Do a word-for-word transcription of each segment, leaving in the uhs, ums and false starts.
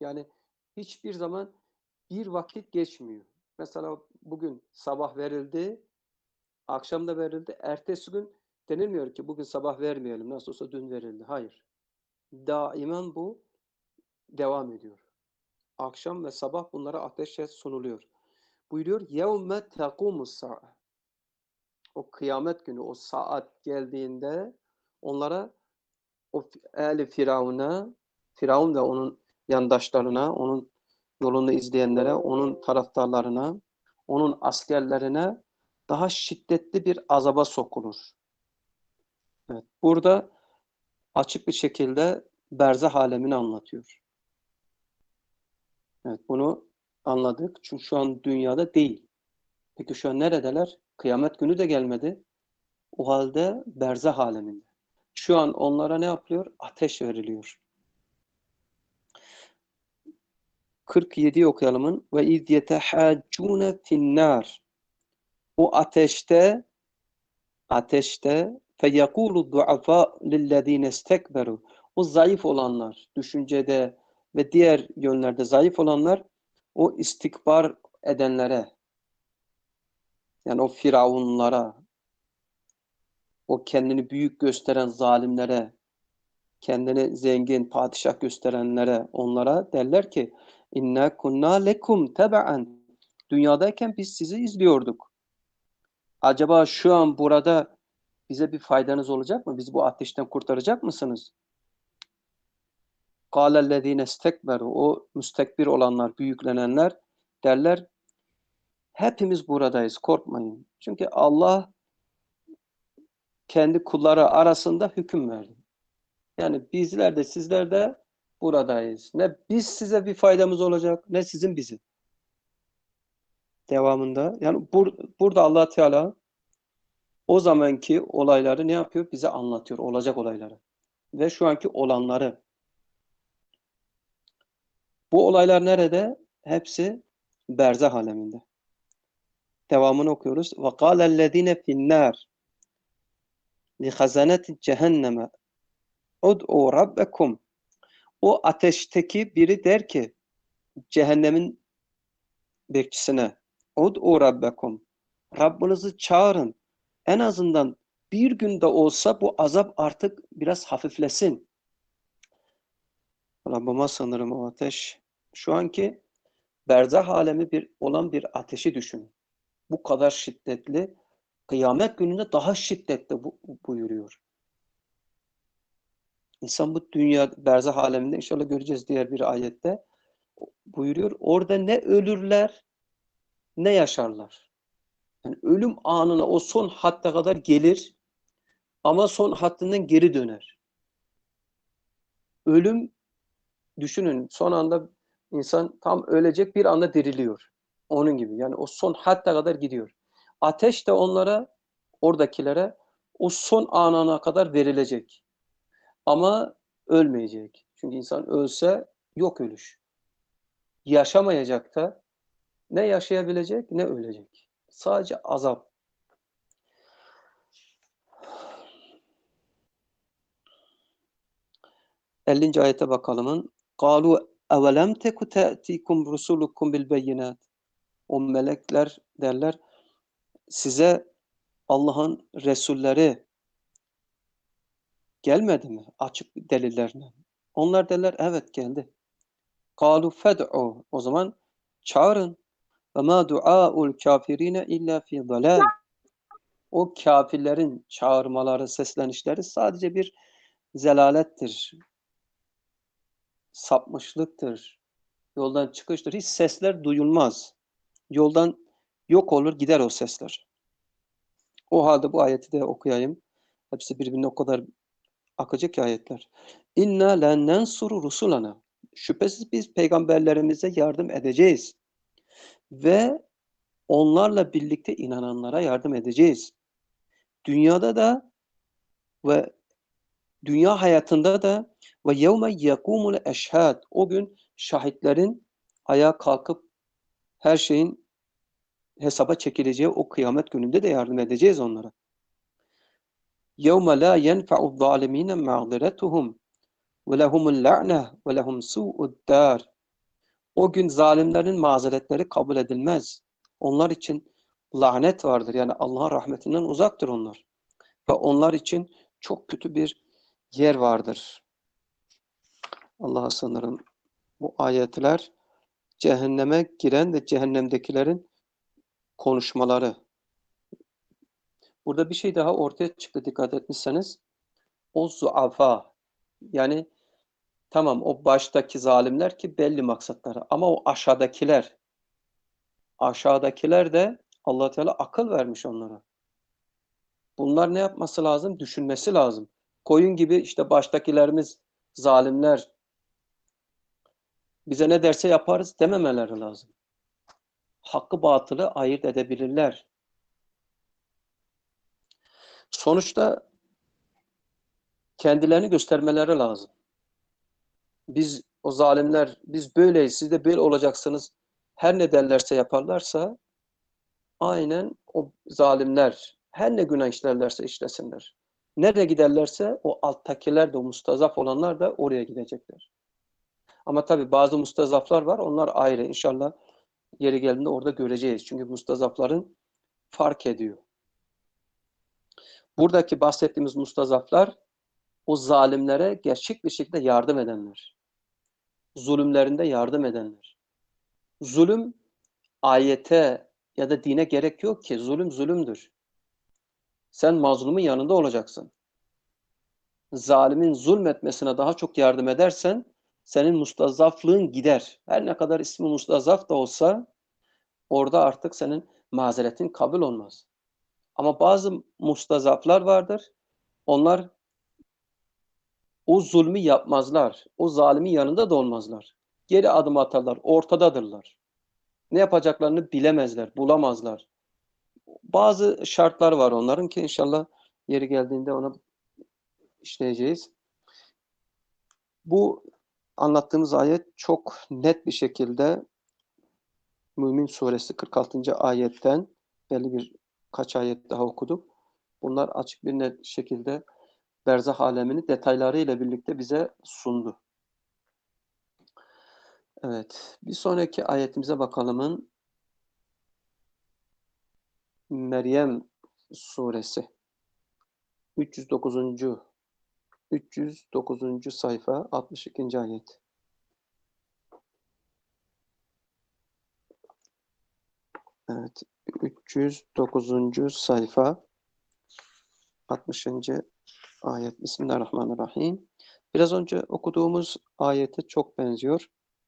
Yani hiçbir zaman bir vakit geçmiyor. Mesela bugün sabah verildi, akşam da verildi. Ertesi gün denilmiyor ki bugün sabah vermeyelim. Nasıl olsa dün verildi. Hayır. Daimen bu devam ediyor. Akşam ve sabah bunlara ateşe sunuluyor. Buyuruyor يَوْمَ تَقُومُ السَّاعَةِ O kıyamet günü, o saat geldiğinde onlara o ehli Firavun'a, Firavun ve onun yandaşlarına, onun yolunu izleyenlere, onun taraftarlarına, onun askerlerine daha şiddetli bir azaba sokulur. Evet, burada açık bir şekilde berzah alemini anlatıyor. Evet, bunu anladık. Çünkü şu an dünyada değil. Peki şu an neredeler? Kıyamet günü de gelmedi. O halde berzah aleminde. Şu an onlara ne yapılıyor? Ateş veriliyor. kırk yediyi okuyalımın. Ve iz yetehaccune finnâr. O ateşte ateşte feyekûlu du'afâ lillezîne istekberu. O zayıf olanlar, düşüncede ve diğer yönlerde zayıf olanlar o istikbar edenlere, yani o firavunlara, o kendini büyük gösteren zalimlere, kendini zengin, padişah gösterenlere, onlara derler ki inna kunna lekum tebe'en. Dünyadayken biz sizi izliyorduk. Acaba şu an burada bize bir faydanız olacak mı? Bizi bu ateşten kurtaracak mısınız? Kâlellezîne istekberu. O müstekbir olanlar, büyüklenenler derler hepimiz buradayız, korkmayın. Çünkü Allah kendi kulları arasında hüküm verdi. Yani bizler de sizler de buradayız. Ne biz size bir faydamız olacak, ne sizin bizi. Devamında. Yani bur burada Allah Teala o zamanki olayları ne yapıyor? Bize anlatıyor. Olacak olayları. Ve şu anki olanları. Bu olaylar nerede? Hepsi berzah aleminde. Devamını okuyoruz. وَقَالَ الَّذ۪ينَ فِي النَّارِ لِخَزَنَةِ cehenneme ud'u rabbekum. O ateşteki biri der ki cehennemin bekçisine ud'u rabbekum. Rabbinizi çağırın. En azından bir günde olsa bu azap artık biraz hafiflesin. Rabbime sanırım o ateş. Şu anki berzah alemi bir olan bir ateşi düşünün. Bu kadar şiddetli. Kıyamet gününde daha şiddetli bu, buyuruyor. İnsan bu dünya berzah aleminde inşallah göreceğiz diğer bir ayette buyuruyor. Orada ne ölürler ne yaşarlar. Yani ölüm anına o son hatta kadar gelir ama son hattından geri döner. Ölüm düşünün son anda insan tam ölecek bir anda diriliyor. Onun gibi yani o son hatta kadar gidiyor. Ateş de onlara oradakilere o son anına kadar verilecek. Ama ölmeyecek. Çünkü insan ölse yok ölüş. Yaşamayacak da ne yaşayabilecek ne ölecek. Sadece azap. ellinci ayete bakalım. قَالُوا اَوَلَمْ تَكُ تَأْتِيكُمْ رُسُولُكُمْ بِالْبَيِّنَاتِ O melekler derler size Allah'ın Resulleri gelmedi mi? Açık delillerine. Onlar derler evet geldi. قَالُوا فَدْعُوا O zaman çağırın. وَمَا دُعَاءُ الْكَافِرِينَ اِلَّا فِي ضَلَالٍ O kafirlerin çağırmaları, seslenişleri sadece bir zelalettir, sapmışlıktır, yoldan çıkıştır. Hiç sesler duyulmaz. Yoldan yok olur gider o sesler. O halde bu ayeti de okuyayım. Hepsi birbirine o kadar akıcı ki ayetler. İnna len nensuru rusulana. Şüphesiz biz peygamberlerimize yardım edeceğiz. Ve onlarla birlikte inananlara yardım edeceğiz. Dünyada da ve dünya hayatında da ve yevme yekumul eşhad o gün şahitlerin ayağa kalkıp her şeyin hesaba çekileceği o kıyamet gününde de yardım edeceğiz onlara. Yevme la yenfe'u zalimine ma'ziretuhum ve lehumul la'ne ve lehum su'ud dar. O gün zalimlerin mazeretleri kabul edilmez. Onlar için lanet vardır. Yani Allah'ın rahmetinden uzaktır onlar. Ve onlar için çok kötü bir yer vardır. Allah'a sığınırım. Bu ayetler cehenneme giren ve cehennemdekilerin konuşmaları. Burada bir şey daha ortaya çıktı, dikkat etmişseniz. O zuafa, yani tamam o baştaki zalimler ki belli maksatları, ama o aşağıdakiler aşağıdakiler de Allah Teala akıl vermiş onlara. Bunlar ne yapması lazım? Düşünmesi lazım. Koyun gibi işte baştakilerimiz zalimler, bize ne derse yaparız dememeleri lazım. Hakkı batılı ayırt edebilirler. Sonuçta kendilerini göstermeleri lazım. Biz o zalimler, biz böyleyiz, siz de böyle olacaksınız. Her ne derlerse yaparlarsa aynen o zalimler her ne günah işlerlerse işlesinler. Nereye giderlerse o alttakiler de, o mustazaf olanlar da oraya gidecekler. Ama tabii bazı mustazaflar var, onlar ayrı. İnşallah yeri geldiğinde orada göreceğiz. Çünkü mustazafların fark ediyor. Buradaki bahsettiğimiz mustazaflar o zalimlere gerçek bir şekilde yardım edenler. Zulümlerinde yardım edenler. Zulüm ayete ya da dine gerek yok ki. Zulüm zulümdür. Sen mazlumun yanında olacaksın. Zalimin zulmetmesine daha çok yardım edersen senin mustazaflığın gider. Her ne kadar ismi mustazaf da olsa orada artık senin mazeretin kabul olmaz. Ama bazı mustazaflar vardır. Onlar o zulmü yapmazlar. O zalimin yanında da olmazlar. Geri adım atarlar. Ortadadırlar. Ne yapacaklarını bilemezler, bulamazlar. Bazı şartlar var onların ki inşallah yeri geldiğinde ona işleyeceğiz. Bu anlattığımız ayet çok net bir şekilde Mümin Suresi kırk altıncı ayetten belli bir kaç ayet daha okuduk. Bunlar açık bir net şekilde berzah alemini detaylarıyla birlikte bize sundu. Evet, bir sonraki ayetimize bakalım. Meryem Suresi üç yüz dokuzuncu üç yüz dokuzuncu sayfa altmış ikinci ayet. Evet, üç yüz dokuzuncu sayfa altmışıncı ayet. Bismillahirrahmanirrahim. Biraz önce okuduğumuz ayete çok benziyor.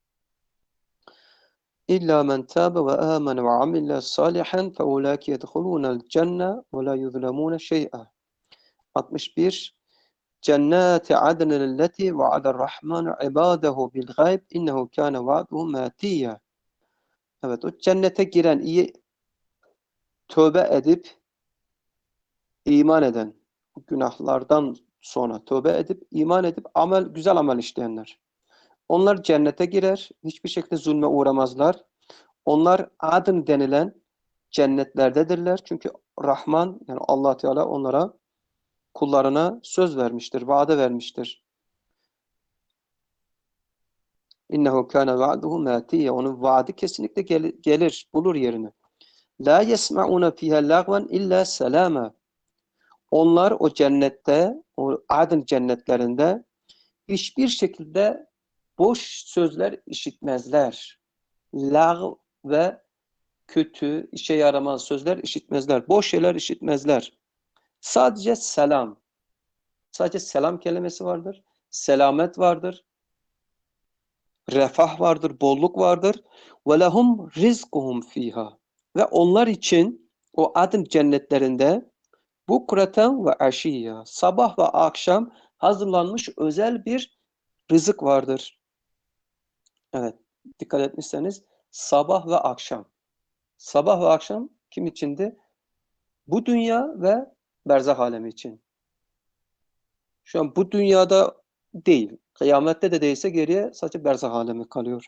İlla men tâbe ve âmene ve amile salihan fe ulâki yedhulûnel cenne ve lâ yuzlemûne şey'a. altmış bir. Cennâti adnin leti va'adar rahmanu ibâdehu bil gayb innehu kâne va'duhu mâtiyya. Evet, o cennete giren, iyi tövbe edip iman eden, günahlardan sonra tövbe edip iman edip amel güzel amel işleyenler. Onlar cennete girer, hiçbir şekilde zulme uğramazlar. Onlar adın denilen cennetlerdedirler. Çünkü Rahman, yani Allah Teala onlara, kullarına söz vermiştir, vaade vermiştir. İnnehu kâne va'duhu mâtiyye. Onun vaadi kesinlikle gel gelir, bulur yerini. La yesma'una fiha lagvan illa selama. Onlar o cennette, o adın cennetlerinde hiçbir şekilde boş sözler işitmezler. Lag ve kötü, işe yaramaz sözler işitmezler. Boş şeyler işitmezler. Sadece selam. Sadece selam kelimesi vardır. Selamet vardır. Refah vardır, bolluk vardır. Ve lehum rizkuhum fiha. Ve onlar için o adın cennetlerinde bukreten ve aşiyya, sabah ve akşam hazırlanmış özel bir rızık vardır. Evet, dikkat etmişseniz sabah ve akşam. Sabah ve akşam kim içindi? Bu dünya ve berzah alemi için. Şu an bu dünyada değil, kıyamette de değilse geriye sadece berzah alemi kalıyor.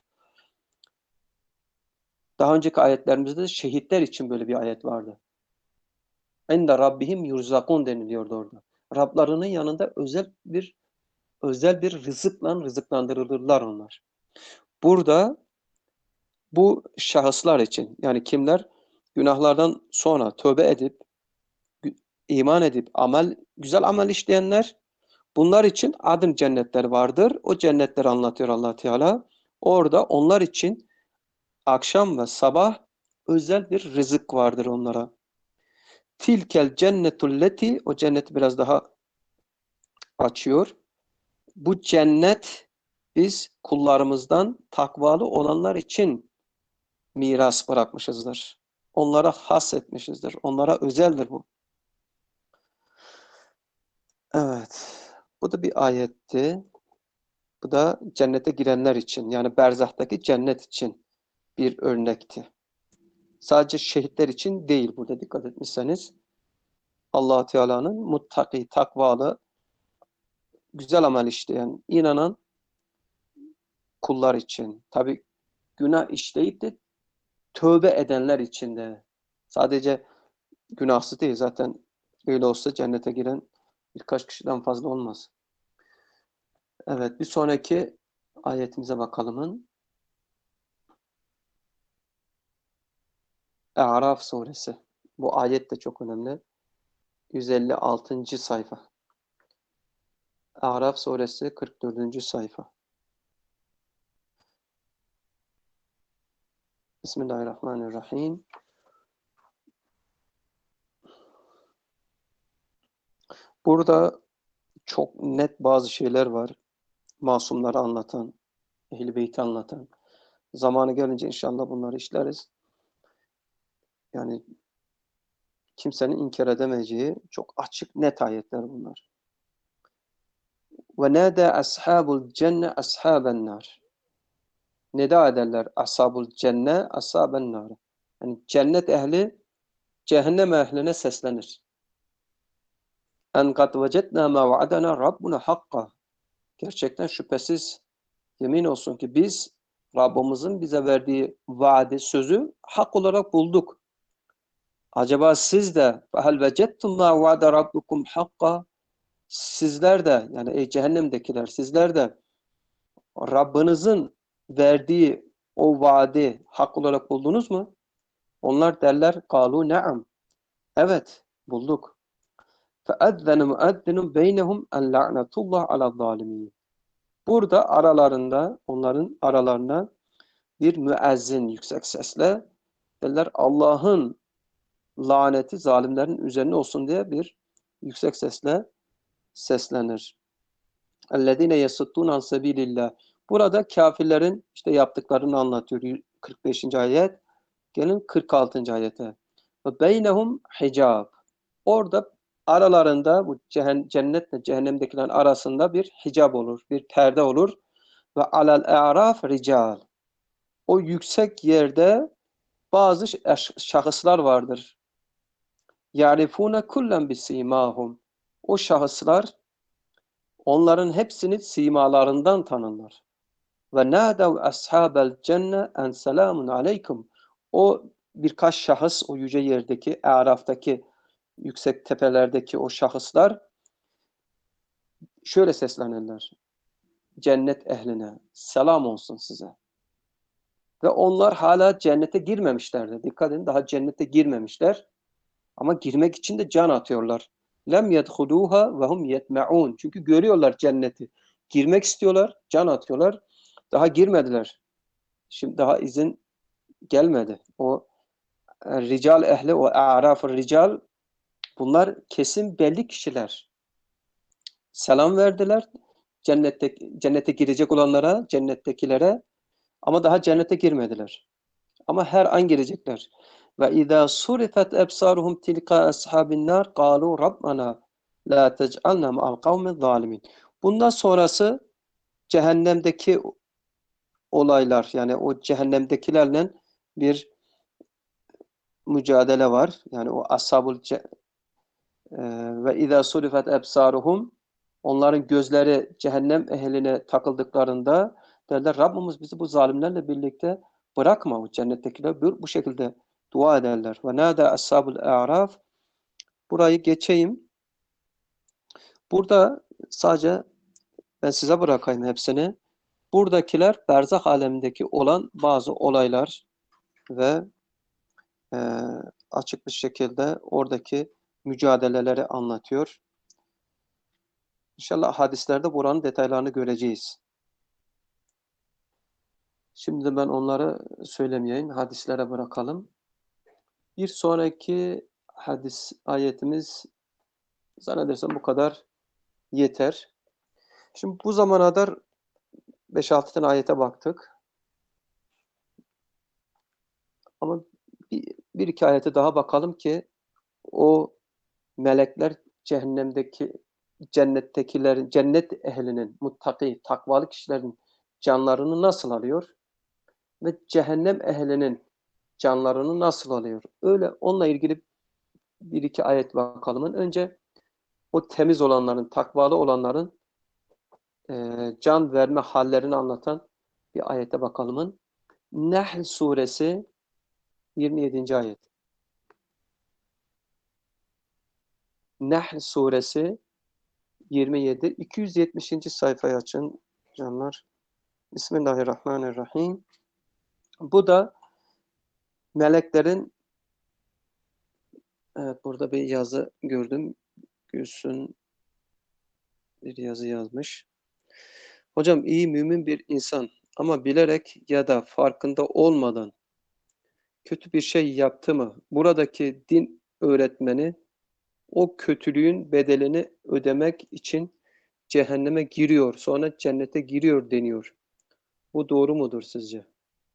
Daha önceki ayetlerimizde de şehitler için böyle bir ayet vardı. İnde rabbihim yurzakun deniliyordu orada. Rablarının yanında özel bir özel bir rızıkla rızıklandırılırlar onlar. Burada Bu şahıslar için, yani kimler? Günahlardan sonra tövbe edip, iman edip, amel, güzel amel işleyenler, bunlar için adın cennetler vardır. O cennetleri anlatıyor Allah Teala. Orada onlar için akşam ve sabah özel bir rızık vardır onlara. Tilkel cennetulleti, o cenneti biraz daha açıyor. Bu cennet biz kullarımızdan takvalı olanlar için miras bırakmışızdır. Onlara has etmişizdir. Onlara özeldir bu. Evet. Bu da bir ayetti. Bu da cennete girenler için, yani berzahtaki cennet için bir örnekti. Sadece şehitler için değil, burada dikkat etmişseniz. Allah Teala'nın muttaki, takvalı, güzel amel işleyen, inanan kullar için. Tabi günah işleyip de tövbe edenler için de. Sadece günahsız değil. Zaten öyle olsa cennete giren birkaç kişiden fazla olmaz. Evet, bir sonraki ayetimize bakalım. A'raf suresi. Bu ayet de çok önemli. yüz elli altıncı sayfa. A'raf suresi kırk dördüncü sayfa. Bismillahirrahmanirrahim. Burada çok net bazı şeyler var. Masumları anlatan, Ehl-i Beyt'i anlatan. Zamanı gelince inşallah bunları işleriz. Yani kimsenin inkar edemeyeceği çok açık, net ayetler bunlar. Ve nâdâ ashabul cenne ashaben nar. Nida ederler ashabul cenne ashaben nar. Yani cennet ehli cehennem ehline seslenir. En kad vecednâ mâ vaadena rabbuna hakka. Gerçekten şüphesiz yemin olsun ki biz Rabbimizin bize verdiği vaadi, sözü hak olarak bulduk. Acaba siz de fehel vecettum mâ vaade rabbukum hakka, sizler de, yani ey cehennemdekiler, sizler de Rabbinizin verdiği o vaadi hak olarak buldunuz mu? Onlar derler kalu ne'am. Evet, bulduk. فَاَذَّنَ مُؤَذِّنٌ بَيْنَهُمْ اَنْ لَعْنَةُ اللّٰهِ عَلَى الظَّالِمِينَ. Burada aralarında, onların aralarına bir müezzin yüksek sesle derler Allah'ın laneti zalimlerin üzerine olsun diye bir yüksek sesle seslenir. اَلَّذ۪ينَ يَسُدُّونَ عَنْ سَب۪يلِ اللّٰهِ. Burada kafirlerin işte yaptıklarını anlatıyor kırk beşinci ayet. Gelin kırk altıncı ayete. Ve beynehum hicab. Orada aralarında bu cennetle cehennemdekilerin arasında bir hicab olur, bir perde olur. Ve alel a'raf rical. O yüksek yerde bazı şahıslar vardır. Yarifune kullen bisimahum. O şahıslar onların hepsini simalarından tanırlar. Ve nâdev ashabel cenne en selamun aleykum. O birkaç şahıs, o yüce yerdeki, Araf'taki, yüksek tepelerdeki o şahıslar şöyle seslenirler. Cennet ehline, selam olsun size. Ve onlar hala cennete girmemişlerdi. Dikkat edin, daha cennete girmemişler. Ama girmek için de can atıyorlar. Lem yedhuluha ve hum yetme'un. Çünkü görüyorlar cenneti. Girmek istiyorlar, can atıyorlar. Daha girmediler. Şimdi daha izin gelmedi. O e, rical ehli, o a'raf rical, bunlar kesin belli kişiler. Selam verdiler cennette, cennete girecek olanlara, cennettekilere, ama daha cennete girmediler. Ama her an girecekler. Ve izâ surifet ebsaruhum tilka ashabin nar qalu rabbana la tec'alna ma'al kavmi zalimin. Bundan sonrası cehennemdeki olaylar, yani o cehennemdekilerle bir mücadele var. Yani o ashabul ve izâ surifet ebsaruhum, onların gözleri cehennem ehline takıldıklarında derler Rabbimiz bizi bu zalimlerle birlikte bırakma. O cennettekiler bu, bu şekilde dua ederler. Ve nâdâ ashabul a'raf. Burayı geçeyim. Burada sadece ben size bırakayım hepsini. buradakiler berzah alemindeki olan bazı olaylar ve e, açık bir şekilde oradaki mücadeleleri anlatıyor. İnşallah hadislerde buranın detaylarını göreceğiz. Şimdi ben onları söylemeyeyim, hadislere bırakalım. Bir sonraki hadis ayetimiz zannedersem bu kadar yeter. Şimdi bu zamana kadar beş altı tane ayete baktık. Ama bir, bir iki ayete daha bakalım ki o melekler cehennemdeki cennettekilerin, cennet ehlinin, muttaki, takvalı kişilerin canlarını nasıl alıyor ve cehennem ehlinin canlarını nasıl alıyor? Öyle onunla ilgili bir iki ayet bakalım. Önce o temiz olanların, takvalı olanların e, can verme hallerini anlatan bir ayete bakalım. Nahl suresi yirmi yedinci ayet. Nahl suresi yirmi yedi. iki yüz yetmişinci sayfayı açın canlar. Bismillahirrahmanirrahim. Bu da meleklerin, evet, burada bir yazı gördüm. Gülsün bir yazı yazmış. Hocam, iyi mümin bir insan ama bilerek ya da farkında olmadan kötü bir şey yaptı mı? Buradaki din öğretmeni o kötülüğün bedelini ödemek için cehenneme giriyor, sonra cennete giriyor deniyor. Bu doğru mudur sizce?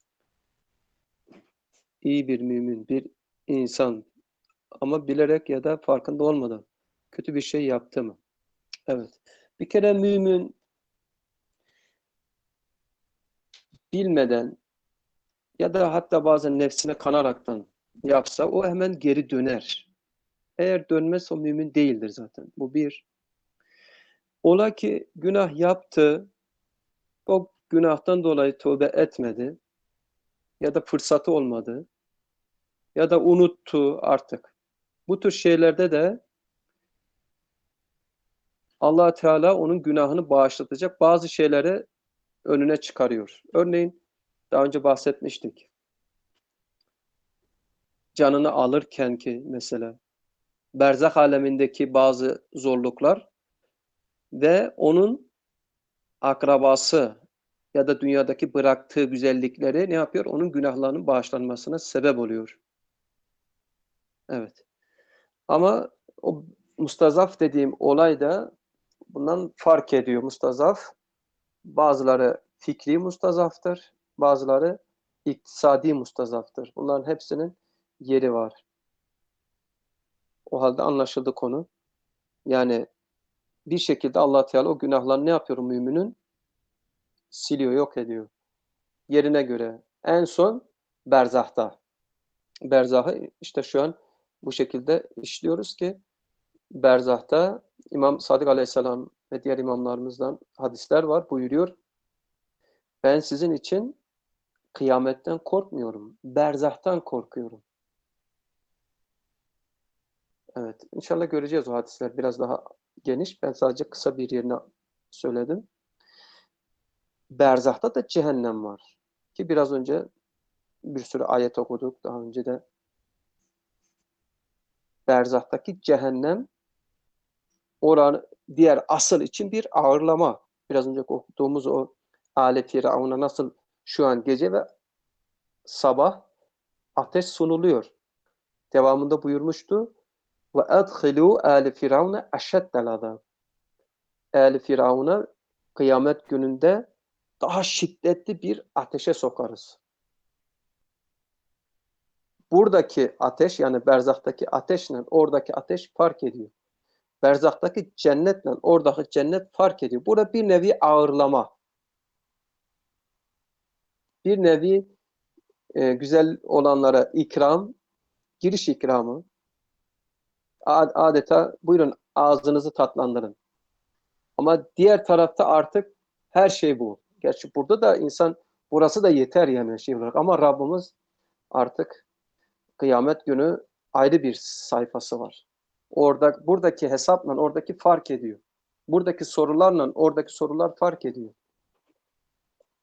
İyi bir mümin, bir insan ama bilerek ya da farkında olmadan kötü bir şey yaptı mı? Evet. Bir kere mümin bilmeden ya da hatta bazen nefsine kanaraktan yapsa o hemen geri döner. Eğer dönmezse o mümin değildir zaten. Bu bir. Ola ki günah yaptı, o günahtan dolayı tövbe etmedi ya da fırsatı olmadı ya da unuttu artık. Bu tür şeylerde de Allah Teala onun günahını bağışlatacak bazı şeyleri önüne çıkarıyor. Örneğin daha önce bahsetmiştik. Canını alırken ki mesela berzah alemindeki bazı zorluklar ve onun akrabası ya da dünyadaki bıraktığı güzellikleri ne yapıyor? Onun günahlarının bağışlanmasına sebep oluyor. Evet. Ama o mustazaf dediğim olay da bundan fark ediyor. Mustazaf bazıları fikri mustazaftır, bazıları iktisadi mustazaftır. Bunların hepsinin yeri var. O halde anlaşıldı konu. Yani bir şekilde Allah Teala o günahlarını ne yapıyor müminin? Siliyor, yok ediyor. Yerine göre. En son berzahta. Berzahı işte şu an bu şekilde işliyoruz ki berzahta İmam Sadık Aleyhisselam ve diğer imamlarımızdan hadisler var. Buyuruyor. Ben sizin için kıyametten korkmuyorum. Berzahtan korkuyorum. Evet. İnşallah göreceğiz o hadisler. Biraz daha geniş. Ben sadece kısa bir yerini söyledim. Berzahta da cehennem var. Ki biraz önce bir sürü ayet okuduk. Daha önce de berzahtaki cehennem oranı diğer asıl için bir ağırlama. Biraz önce okuduğumuz o Ale Firavun'a nasıl şu an gece ve sabah ateş sunuluyor. Devamında buyurmuştu. Ve edhilu ale Firavun'a eşeddel azab. Ali Firavun'a kıyamet gününde daha şiddetli bir ateşe sokarız. Buradaki ateş, yani berzahtaki ateşle oradaki ateş fark ediyor. Berzahtaki cennetle oradaki cennet fark ediyor. Burada bir nevi ağırlama. Bir nevi e, güzel olanlara ikram, giriş ikramı. Adeta buyurun ağzınızı tatlandırın. Ama diğer tarafta artık her şey bu. Gerçi burada da insan burası da yeter yani şey olarak. Ama Rabbimiz artık kıyamet günü ayrı bir sayfası var. Orada buradaki hesapla oradaki fark ediyor. Buradaki sorularla oradaki sorular fark ediyor.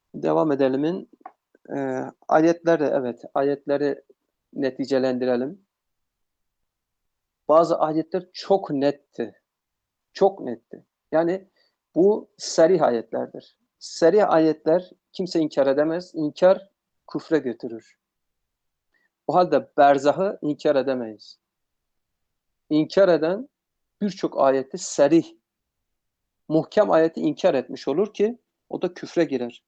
Devam edelimin. Ee, ayetleri, evet, ayetleri neticelendirelim. Bazı ayetler çok netti. Çok netti. Yani bu sarih ayetlerdir. Sarih ayetler kimse inkar edemez. İnkar küfre götürür. O halde berzahı inkar edemeyiz. İnkar eden birçok ayeti sarih, muhkem ayeti inkar etmiş olur ki o da küfre girer.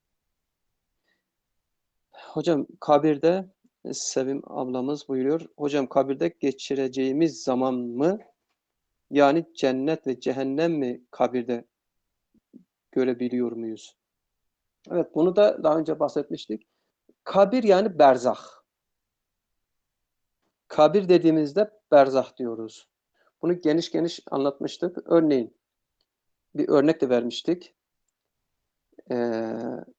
Hocam kabirde Sevim ablamız buyuruyor. Hocam kabirde geçireceğimiz zaman mı, yani cennet ve cehennem mi kabirde görebiliyor muyuz? Evet, bunu da daha önce bahsetmiştik. Kabir yani berzah. Kabir dediğimizde berzah diyoruz. Bunu geniş geniş anlatmıştık. Örneğin bir örnek de vermiştik. Ee,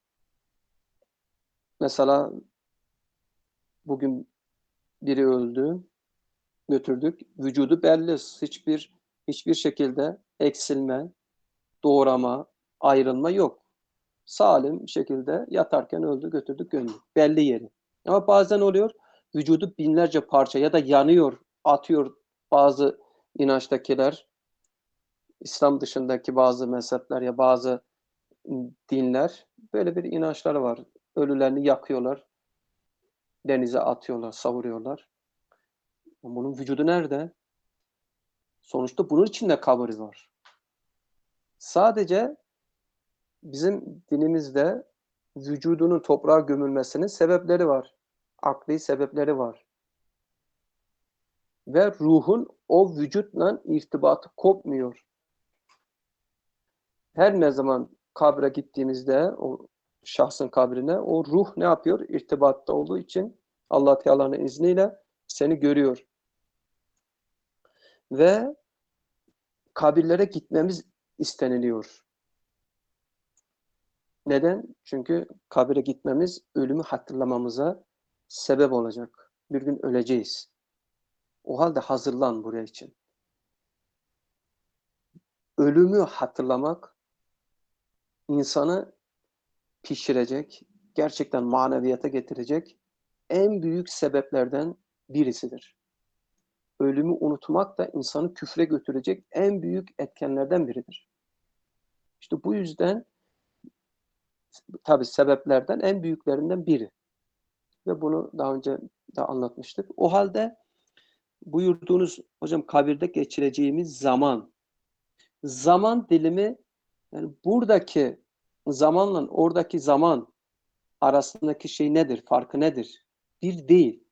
mesela bugün biri öldü, götürdük. Vücudu belli. Hiçbir hiçbir şekilde eksilme, doğrama, ayrılma yok. Salim şekilde yatarken öldü, götürdük, gömdük. Belli yeri. Ama bazen oluyor, vücudu binlerce parça ya da yanıyor, atıyor bazı inançtakiler, İslam dışındaki bazı mezhepler ya bazı dinler, böyle bir inançları var. Ölülerini yakıyorlar, denize atıyorlar, savuruyorlar. Bunun vücudu nerede? Sonuçta bunun içinde kabir var. Sadece bizim dinimizde vücudunun toprağa gömülmesinin sebepleri var. Akli sebepleri var. Ve ruhun o vücutla irtibatı kopmuyor. Her ne zaman kabre gittiğimizde o şahsın kabrine o ruh ne yapıyor? İrtibatta olduğu için Allah Teala'nın izniyle seni görüyor. Ve kabirlere gitmemiz isteniliyor. Neden? Çünkü kabire gitmemiz ölümü hatırlamamıza sebep olacak. Bir gün öleceğiz. O halde hazırlan buraya için. Ölümü hatırlamak insanı pişirecek, gerçekten maneviyata getirecek en büyük sebeplerden birisidir. Ölümü unutmak da insanı küfre götürecek en büyük etkenlerden biridir. İşte bu yüzden tabii sebeplerden en büyüklerinden biri. Ve bunu daha önce de anlatmıştık. O halde buyurduğunuz hocam kabirde geçireceğimiz zaman, zaman dilimi, yani buradaki zamanla oradaki zaman arasındaki şey nedir? Farkı nedir? Bir değil.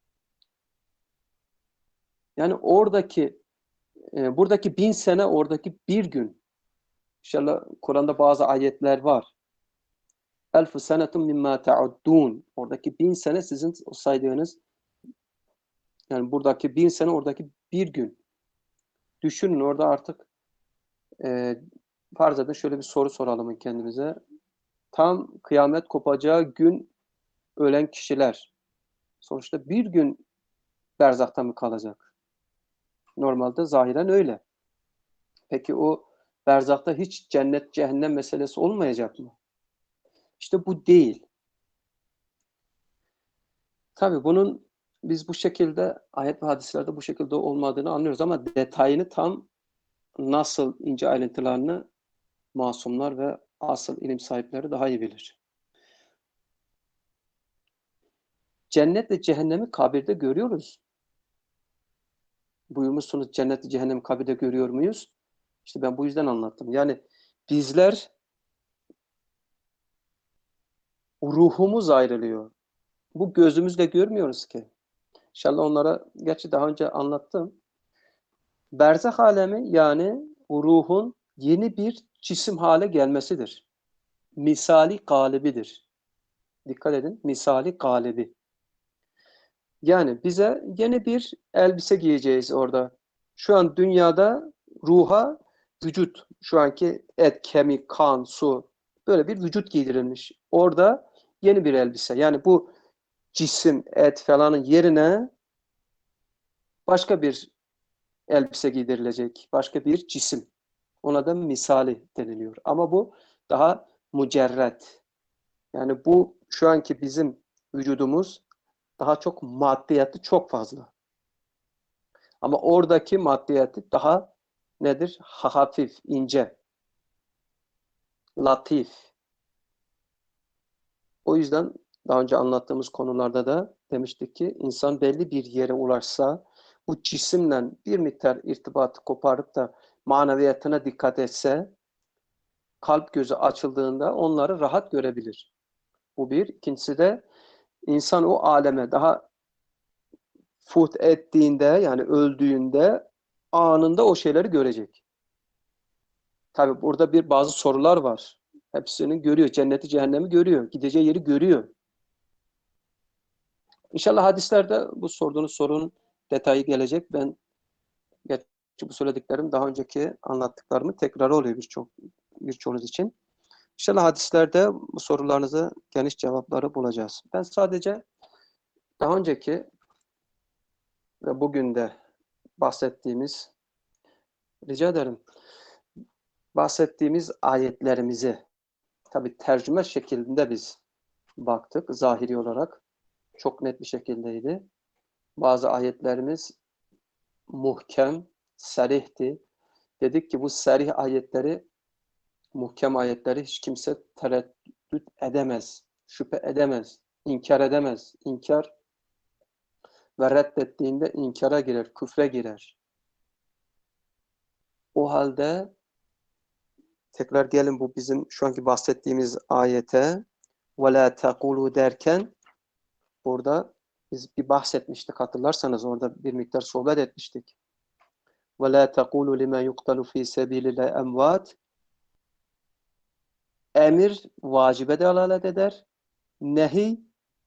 Yani oradaki e, buradaki bin sene, oradaki bir gün. İnşallah Kur'an'da bazı ayetler var. Elfu senetun mimma ta'uddun. Oradaki bin sene sizin saydığınız, yani buradaki bin sene, oradaki bir gün. Düşünün orada artık e, farz edin şöyle bir soru soralım kendimize. Tam kıyamet kopacağı gün ölen kişiler sonuçta bir gün berzakta mı kalacak? Normalde zahiren öyle. Peki o berzakta hiç cennet cehennem meselesi olmayacak mı? İşte bu değil. Tabii bunun biz bu şekilde ayet ve hadislerde bu şekilde olmadığını anlıyoruz ama detayını tam nasıl ince ayrıntılarını masumlar ve asıl ilim sahipleri daha iyi bilir. Cennet ve cehennemi kabirde görüyoruz. Buyurmuşsunuz cennet ve cehennemi kabirde görüyor muyuz? İşte ben bu yüzden anlattım. Yani bizler ruhumuz ayrılıyor. Bu gözümüzle görmüyoruz ki. İnşallah onlara, gerçi daha önce anlattım. Berzah alemi yani ruhun yeni bir cisim hale gelmesidir. Misali galibidir. Dikkat edin, misali galibi. Yani bize yeni bir elbise giyeceğiz orada. Şu an dünyada ruha vücut, şu anki et, kemik, kan, su, böyle bir vücut giydirilmiş. Orada yeni bir elbise. Yani bu cisim, et falanın yerine başka bir elbise giydirilecek. Başka bir cisim. Ona da misali deniliyor. Ama bu daha mücerret. Yani bu şu anki bizim vücudumuz daha çok maddiyatı çok fazla. Ama oradaki maddiyatı daha nedir? Hafif, ince, latif. O yüzden daha önce anlattığımız konularda da demiştik ki insan belli bir yere ulaşsa bu cisimle bir miktar irtibatı koparıp da maneviyatına dikkat etse kalp gözü açıldığında onları rahat görebilir. Bu bir. İkincisi de insan o aleme daha fut ettiğinde yani öldüğünde anında o şeyleri görecek. Tabi burada bir bazı sorular var. Hepsini görüyor. Cenneti, cehennemi görüyor. Gideceği yeri görüyor. İnşallah hadislerde bu sorduğunuz sorunun detayı gelecek. Ben gerçi bu söylediklerim daha önceki anlattıklarımı tekrar oluyor birçok birçoğunuz için. İnşallah hadislerde bu sorularınızı geniş cevapları bulacağız. Ben sadece daha önceki ve bugün de bahsettiğimiz, rica ederim, bahsettiğimiz ayetlerimizi tabi tercüme şeklinde biz baktık zahiri olarak. Çok net bir şekildeydi. Bazı ayetlerimiz muhkem, serihti. Dedik ki bu serih ayetleri, muhkem ayetleri hiç kimse tereddüt edemez, şüphe edemez, inkar edemez. İnkar ve reddettiğinde inkara girer, küfre girer. O halde tekrar gelin bu bizim şu anki bahsettiğimiz ayete وَلَا تَقُولُوا derken burada biz bir bahsetmiştik hatırlarsanız orada bir miktar sohbet etmiştik. وَلَا تَقُولُوا لِمَا يُقْتَلُ ف۪ي سَب۪يلِ اللّٰهِ اَمْوَاتٍ Emir vacibe delalet eder. Nehi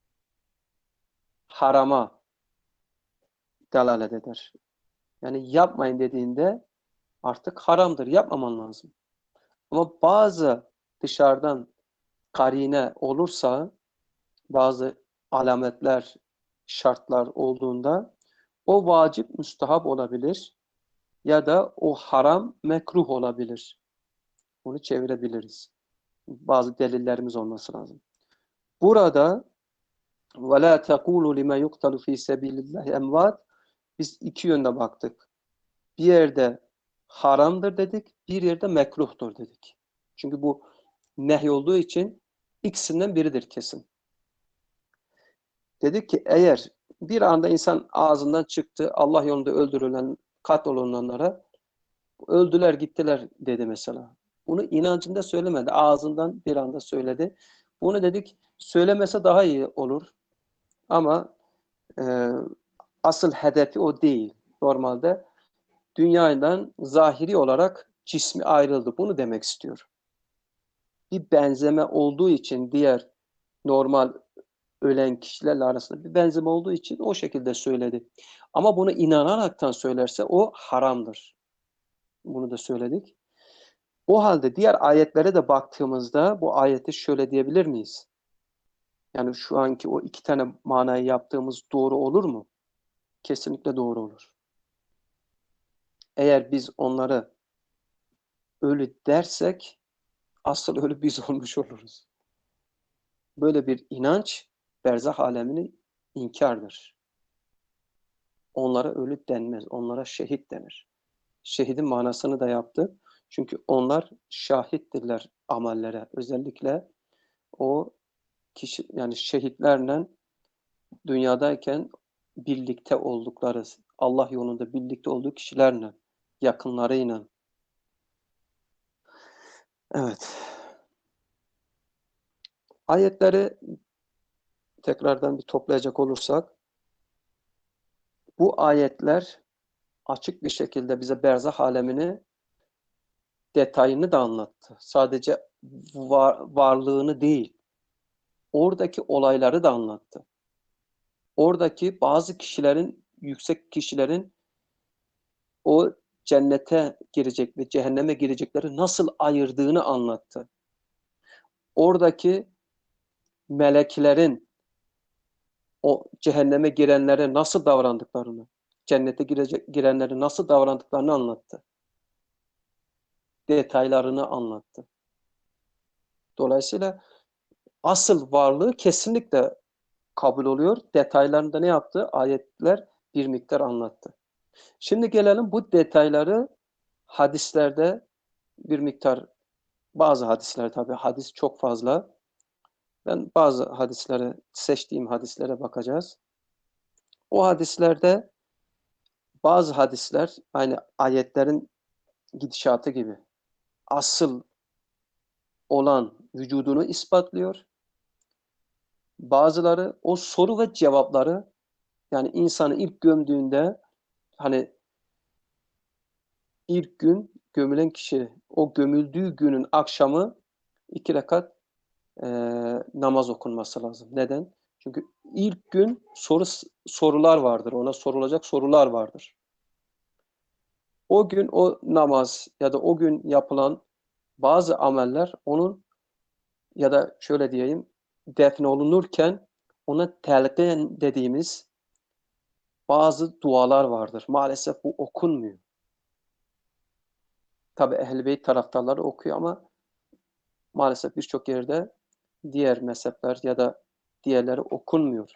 harama delalet eder. Yani yapmayın dediğinde artık haramdır. Yapmaman lazım. Ama bazı dışarıdan karine olursa bazı alametler, şartlar olduğunda o vacip müstahap olabilir ya da o haram mekruh olabilir. Bunu çevirebiliriz. Bazı delillerimiz olması lazım. Burada وَلَا تَقُولُوا لِمَا يُقْتَلُ ف۪ي سَب۪يلِ اللّٰهِ اَمْوَاتٍ biz iki yönde baktık. Bir yerde haramdır dedik, bir yerde mekruhtur dedik. Çünkü bu nehy olduğu için ikisinden biridir kesin. Dedik ki eğer bir anda insan ağzından çıktı, Allah yolunda öldürülen, katolunanlara öldüler gittiler dedi mesela. Bunu inancında söylemedi, ağzından bir anda söyledi. Bunu dedik söylemese daha iyi olur. Ama e, asıl hedefi o değil. Normalde dünyadan zahiri olarak cismi ayrıldı. Bunu demek istiyor. Bir benzeme olduğu için diğer normal ölen kişilerle arasında bir benzeme olduğu için o şekilde söyledi. Ama bunu inanaraktan söylerse o haramdır. Bunu da söyledik. O halde diğer ayetlere de baktığımızda bu ayeti şöyle diyebilir miyiz? Yani şu anki o iki tane manayı yaptığımız doğru olur mu? Kesinlikle doğru olur. Eğer biz onları ölü dersek asıl ölü biz olmuş oluruz. Böyle bir inanç berzah alemini inkardır. Onlara ölü denmez, onlara şehit denir. Şehidin manasını da yaptı. Çünkü onlar şahittirler amellere. Özellikle o kişi yani şehitlerle dünyadayken birlikte oldukları, Allah yolunda birlikte olduğu kişilerle, yakınlarıyla. Evet. Ayetleri tekrardan bir toplayacak olursak, bu ayetler açık bir şekilde bize berzah alemini detayını da anlattı. Sadece var, varlığını değil, oradaki olayları da anlattı. Oradaki bazı kişilerin, yüksek kişilerin o cennete girecek ve cehenneme girecekleri nasıl ayırdığını anlattı. Oradaki meleklerin o cehenneme girenlere nasıl davrandıklarını, cennete girecek girenlere nasıl davrandıklarını anlattı. Detaylarını anlattı. Dolayısıyla asıl varlığı kesinlikle kabul oluyor. Detaylarında ne yaptı? Ayetler bir miktar anlattı. Şimdi gelelim bu detayları hadislerde bir miktar, bazı hadisler, tabii hadis çok fazla. Ben bazı hadislere, seçtiğim hadislere bakacağız. O hadislerde bazı hadisler aynı ayetlerin gidişatı gibi asıl olan vücudunu ispatlıyor. Bazıları o soru ve cevapları, yani insanı ilk gömdüğünde, hani ilk gün gömülen kişi o gömüldüğü günün akşamı iki rekat e, namaz okunması lazım. Neden? Çünkü ilk gün soru sorular vardır. Ona sorulacak sorular vardır. O gün o namaz ya da o gün yapılan bazı ameller onun, ya da şöyle diyeyim, defnolunurken ona telkin dediğimiz bazı dualar vardır. Maalesef bu okunmuyor. Tabi Ehl-i Beyt taraftarları okuyor ama maalesef birçok yerde diğer mezhepler ya da diğerleri okunmuyor.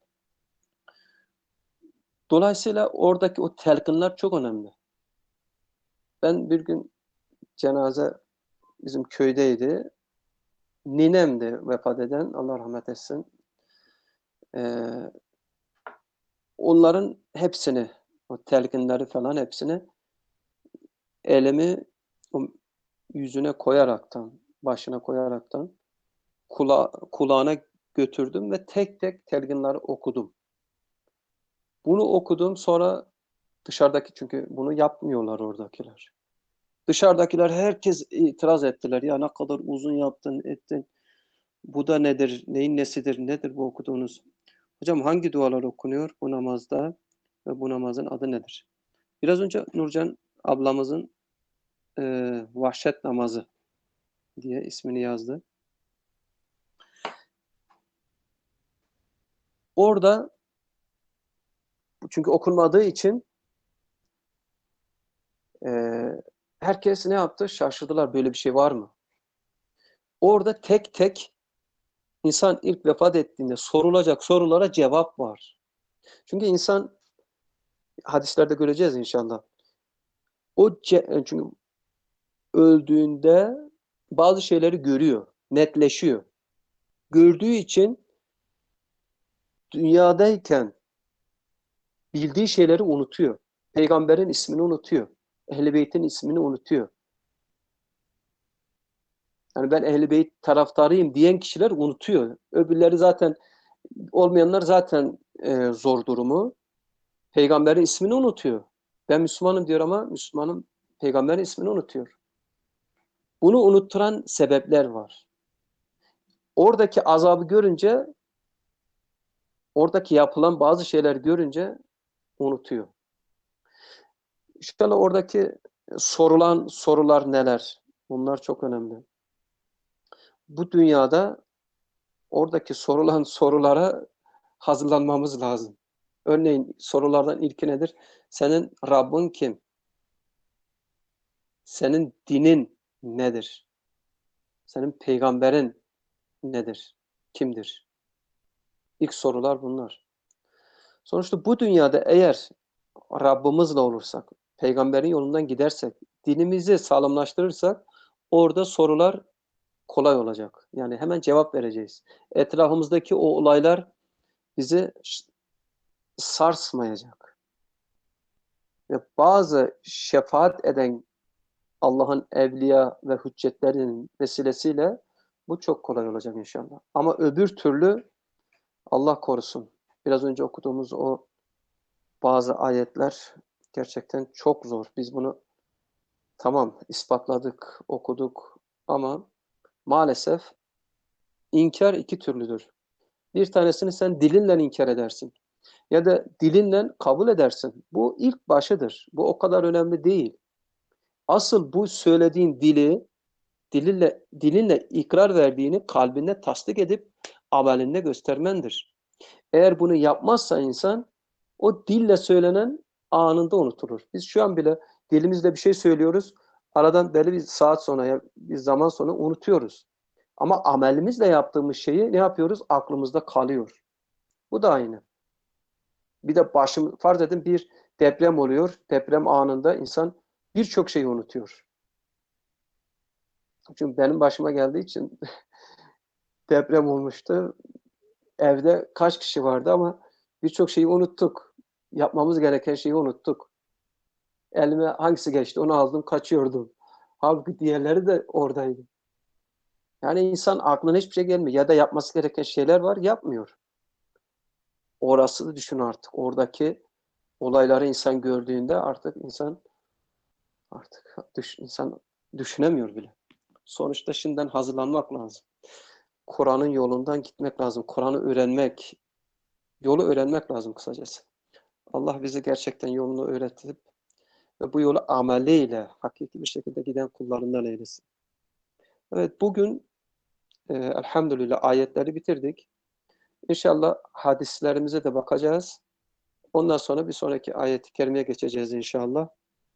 Dolayısıyla oradaki o telkinler çok önemli. Ben bir gün cenaze bizim köydeydi. Ninem de vefat eden, Allah rahmet etsin. Ee, onların hepsini, o telkinleri falan hepsini elimi o yüzüne koyaraktan, başına koyaraktan kula, kulağına götürdüm ve tek tek telkinleri okudum. Bunu okudum, sonra dışarıdaki, çünkü bunu yapmıyorlar oradakiler. Dışarıdakiler herkes itiraz ettiler. Ya ne kadar uzun yaptın, ettin. Bu da nedir, neyin nesidir, nedir bu okuduğunuz? Hocam hangi dualar okunuyor bu namazda ve bu namazın adı nedir? Biraz önce Nurcan ablamızın e, vahşet namazı diye ismini yazdı. Orada, çünkü okunmadığı için e, herkes ne yaptı? Şaşırdılar, böyle bir şey var mı? Orada tek tek insan ilk vefat ettiğinde sorulacak sorulara cevap var. Çünkü insan, hadislerde göreceğiz inşallah. O çünkü öldüğünde bazı şeyleri görüyor, netleşiyor. Gördüğü için dünyadayken bildiği şeyleri unutuyor. Peygamberin ismini unutuyor. Ehl-i Beyt'in ismini unutuyor. Yani ben Ehl-i Beyt taraftarıyım diyen kişiler unutuyor. Öbürleri zaten, olmayanlar zaten e, zor durumu. Peygamberin ismini unutuyor. Ben Müslümanım diyor ama Müslümanım, peygamberin ismini unutuyor. Bunu unutturan sebepler var. Oradaki azabı görünce, oradaki yapılan bazı şeyler görünce unutuyor. İnşallah oradaki sorulan sorular neler? Bunlar çok önemli. Bu dünyada oradaki sorulan sorulara hazırlanmamız lazım. Örneğin sorulardan ilki nedir? Senin Rabbin kim? Senin dinin nedir? Senin peygamberin nedir? Kimdir? İlk sorular bunlar. Sonuçta bu dünyada eğer Rabbimizle olursak, peygamberin yolundan gidersek, dinimizi sağlamlaştırırsak, orada sorular kolay olacak. Yani hemen cevap vereceğiz. Etrafımızdaki o olaylar bizi sarsmayacak. Ve bazı şefaat eden Allah'ın evliya ve hüccetlerinin vesilesiyle bu çok kolay olacak inşallah. Ama öbür türlü Allah korusun. Biraz önce okuduğumuz o bazı ayetler gerçekten çok zor. Biz bunu tamam ispatladık, okuduk ama maalesef inkar iki türlüdür. Bir tanesini sen dilinle inkar edersin ya da dilinle kabul edersin. Bu ilk başıdır. Bu o kadar önemli değil. Asıl bu söylediğin dili, dilinle, dilinle ikrar verdiğini kalbinde tasdik edip amelinde göstermendir. Eğer bunu yapmazsa insan, o dille söylenen anında unutulur. Biz şu an bile dilimizle bir şey söylüyoruz. Aradan belli bir saat sonra ya bir zaman sonra unutuyoruz. Ama amelimizle yaptığımız şeyi ne yapıyoruz? Aklımızda kalıyor. Bu da aynı. Bir de başım, farz edin bir deprem oluyor. Deprem anında insan birçok şeyi unutuyor. Çünkü benim başıma geldiği için deprem olmuştu. Evde kaç kişi vardı ama birçok şeyi unuttuk. Yapmamız gereken şeyi unuttuk. Elime hangisi geçti onu aldım kaçıyordum. Halbuki diğerleri de oradaydı. Yani insan aklına hiçbir şey gelmiyor. Ya da yapması gereken şeyler var, yapmıyor. Orası düşün artık. Oradaki olayları insan gördüğünde artık insan artık düş, insan düşünemiyor bile. Sonuçta şimdiden hazırlanmak lazım. Kur'an'ın yolundan gitmek lazım. Kur'an'ı öğrenmek, yolu öğrenmek lazım kısacası. Allah bizi gerçekten yolunu öğretip ve bu yolu ameliyle hakiki bir şekilde giden kullarından eylesin. Evet, bugün e, elhamdülillah ayetleri bitirdik. İnşallah hadislerimize de bakacağız. Ondan sonra bir sonraki ayet-i kerimeye geçeceğiz inşallah.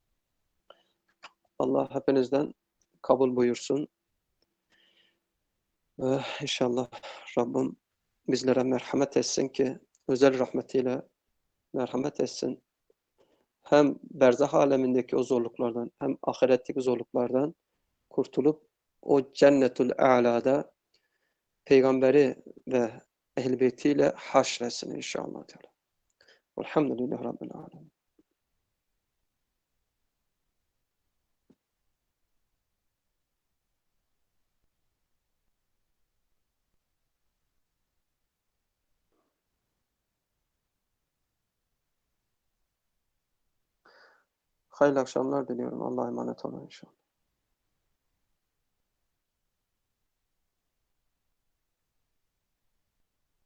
Allah hepinizden kabul buyursun. Ve inşallah Rabbim bizlere merhamet etsin ki özel rahmetiyle merhamet etsin. Hem berzah alemindeki o zorluklardan hem ahiretteki zorluklardan kurtulup o cennetül a'lada peygamberi ve ehl-i beytiyle haşretsin inşallah. Elhamdülillahi Rabbil alemin. Hayırlı akşamlar diliyorum. Allah'a emanet olun inşallah.